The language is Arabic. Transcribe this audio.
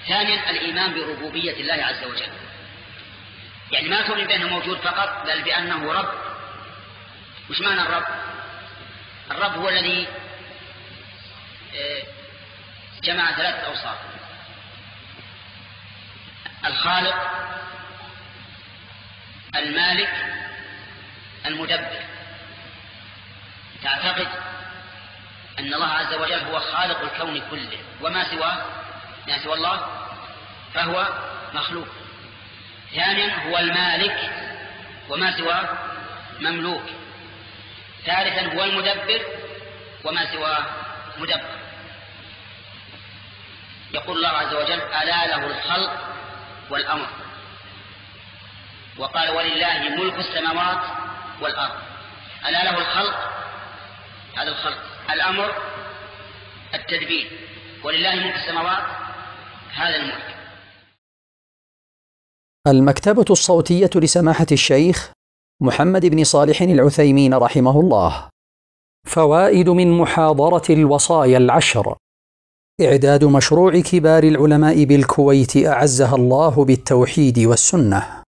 ثانيا الإيمان بربوبية الله عز وجل، يعني ما تؤمن بأنه موجود فقط، بل بأنه رب. وش معنى الرب؟ الرب هو الذي جمع 3 أوصاف: الخالق، المالك، المدبر. تعتقد أن الله عز وجل هو خالق الكون كله، وما سواه ما سوى الله فهو مخلوق. ثانيا هو المالك، وما سواه مملوك. ثالثا هو المدبر، وما سواه مدبر. يقول الله عز وجل: ألا له الخلق والأمر. وقال: ولله ملك السماوات والأرض. ألا له الخلق، هذا الخلق، الأمر التدبير، ولله ملك السماوات هذا الملك. المكتبة الصوتية لسماحة الشيخ محمد بن صالح العثيمين رحمه الله. فوائد من محاضرة الوصايا العشر. إعداد مشروع كبار العلماء بالكويت أعزها الله بالتوحيد والسنة.